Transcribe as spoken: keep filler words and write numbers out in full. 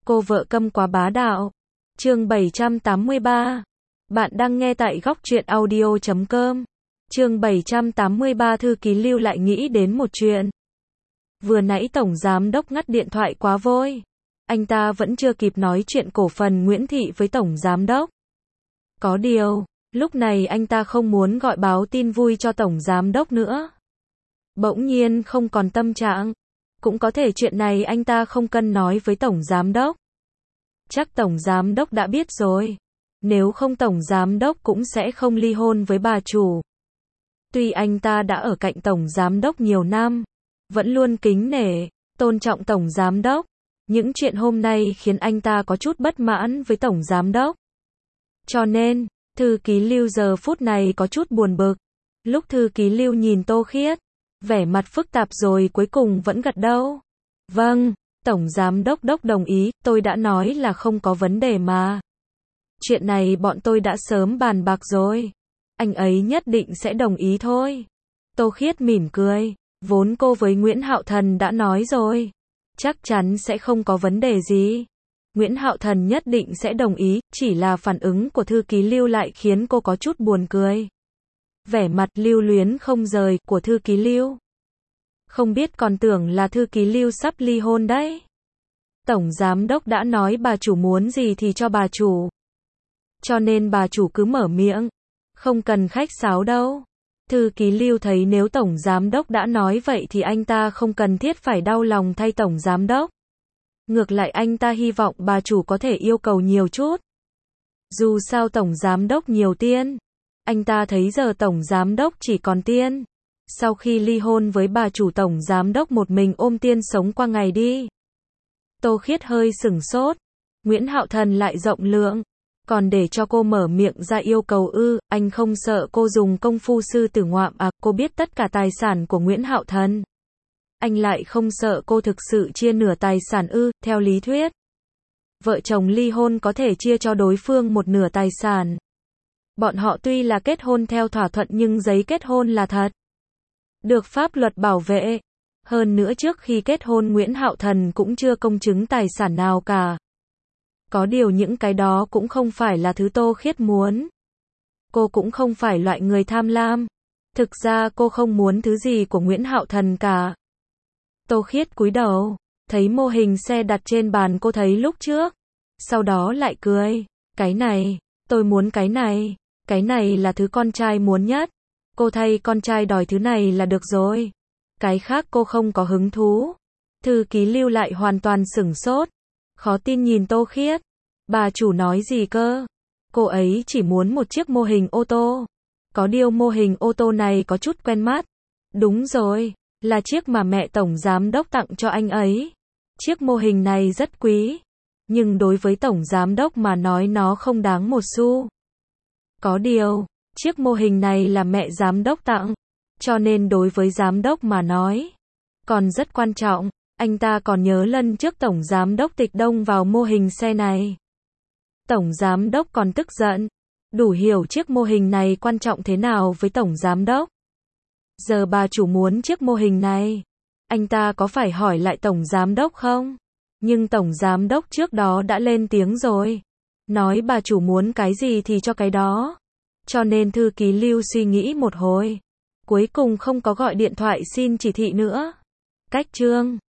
Cô vợ câm quá bá đạo. Chương bảy trăm tám mươi ba. Bạn đang nghe tại góc truyện audio chấm com. Chương bảy trăm tám mươi ba, thư ký Lưu lại nghĩ đến một chuyện. Vừa nãy tổng giám đốc ngắt điện thoại quá vội. Anh ta vẫn chưa kịp nói chuyện cổ phần Nguyễn Thị với tổng giám đốc. Có điều, lúc này anh ta không muốn gọi báo tin vui cho tổng giám đốc nữa. Bỗng nhiên không còn tâm trạng. Cũng có thể chuyện này anh ta không cần nói với tổng giám đốc. Chắc tổng giám đốc đã biết rồi. Nếu không tổng giám đốc cũng sẽ không ly hôn với bà chủ. Tuy anh ta đã ở cạnh tổng giám đốc nhiều năm, vẫn luôn kính nể, tôn trọng tổng giám đốc. Những chuyện hôm nay khiến anh ta có chút bất mãn với tổng giám đốc. Cho nên, thư ký Lưu giờ phút này có chút buồn bực. Lúc thư ký Lưu nhìn Tô Khiết, vẻ mặt phức tạp rồi cuối cùng vẫn gật đầu. Vâng, tổng giám đốc đốc đồng ý, tôi đã nói là không có vấn đề mà. Chuyện này bọn tôi đã sớm bàn bạc rồi. Anh ấy nhất định sẽ đồng ý thôi. Tô Khiết mỉm cười, vốn cô với Nguyễn Hạo Thần đã nói rồi. Chắc chắn sẽ không có vấn đề gì. Nguyễn Hạo Thần nhất định sẽ đồng ý, chỉ là phản ứng của thư ký Lưu lại khiến cô có chút buồn cười. Vẻ mặt lưu luyến không rời của thư ký Lưu. Không biết còn tưởng là thư ký Lưu sắp ly hôn đấy. Tổng giám đốc đã nói bà chủ muốn gì thì cho bà chủ. Cho nên bà chủ cứ mở miệng. Không cần khách sáo đâu. Thư ký Lưu thấy nếu tổng giám đốc đã nói vậy thì anh ta không cần thiết phải đau lòng thay tổng giám đốc. Ngược lại anh ta hy vọng bà chủ có thể yêu cầu nhiều chút. Dù sao tổng giám đốc nhiều tiền. Anh ta thấy giờ tổng giám đốc chỉ còn tiền. Sau khi ly hôn với bà chủ tổng giám đốc một mình ôm tiền sống qua ngày đi. Tô Khiết hơi sửng sốt. Nguyễn Hạo Thần lại rộng lượng. Còn để cho cô mở miệng ra yêu cầu ư, anh không sợ cô dùng công phu sư tử ngoạm à, cô biết tất cả tài sản của Nguyễn Hạo Thần. Anh lại không sợ cô thực sự chia nửa tài sản ư, theo lý thuyết. Vợ chồng ly hôn có thể chia cho đối phương một nửa tài sản. Bọn họ tuy là kết hôn theo thỏa thuận nhưng giấy kết hôn là thật. Được pháp luật bảo vệ. Hơn nữa trước khi kết hôn Nguyễn Hạo Thần cũng chưa công chứng tài sản nào cả. Có điều những cái đó cũng không phải là thứ Tô Khiết muốn. Cô cũng không phải loại người tham lam. Thực ra cô không muốn thứ gì của Nguyễn Hạo Thần cả. Tô Khiết cúi đầu, thấy mô hình xe đặt trên bàn cô thấy lúc trước. Sau đó lại cười. Cái này, tôi muốn cái này. Cái này là thứ con trai muốn nhất. Cô thay con trai đòi thứ này là được rồi. Cái khác cô không có hứng thú. Thư ký Lưu lại hoàn toàn sửng sốt. Khó tin nhìn Tô Khiết. Bà chủ nói gì cơ? Cô ấy chỉ muốn một chiếc mô hình ô tô. Có điều mô hình ô tô này có chút quen mắt. Đúng rồi, là chiếc mà mẹ tổng giám đốc tặng cho anh ấy. Chiếc mô hình này rất quý. Nhưng đối với tổng giám đốc mà nói nó không đáng một xu. Có điều, chiếc mô hình này là mẹ giám đốc tặng. Cho nên đối với giám đốc mà nói, còn rất quan trọng. Anh ta còn nhớ lần trước tổng giám đốc Tịch Đông vào mô hình xe này. Tổng giám đốc còn tức giận. Đủ hiểu chiếc mô hình này quan trọng thế nào với tổng giám đốc. Giờ bà chủ muốn chiếc mô hình này. Anh ta có phải hỏi lại tổng giám đốc không? Nhưng tổng giám đốc trước đó đã lên tiếng rồi. Nói bà chủ muốn cái gì thì cho cái đó. Cho nên thư ký Lưu suy nghĩ một hồi. Cuối cùng không có gọi điện thoại xin chỉ thị nữa. Cách chương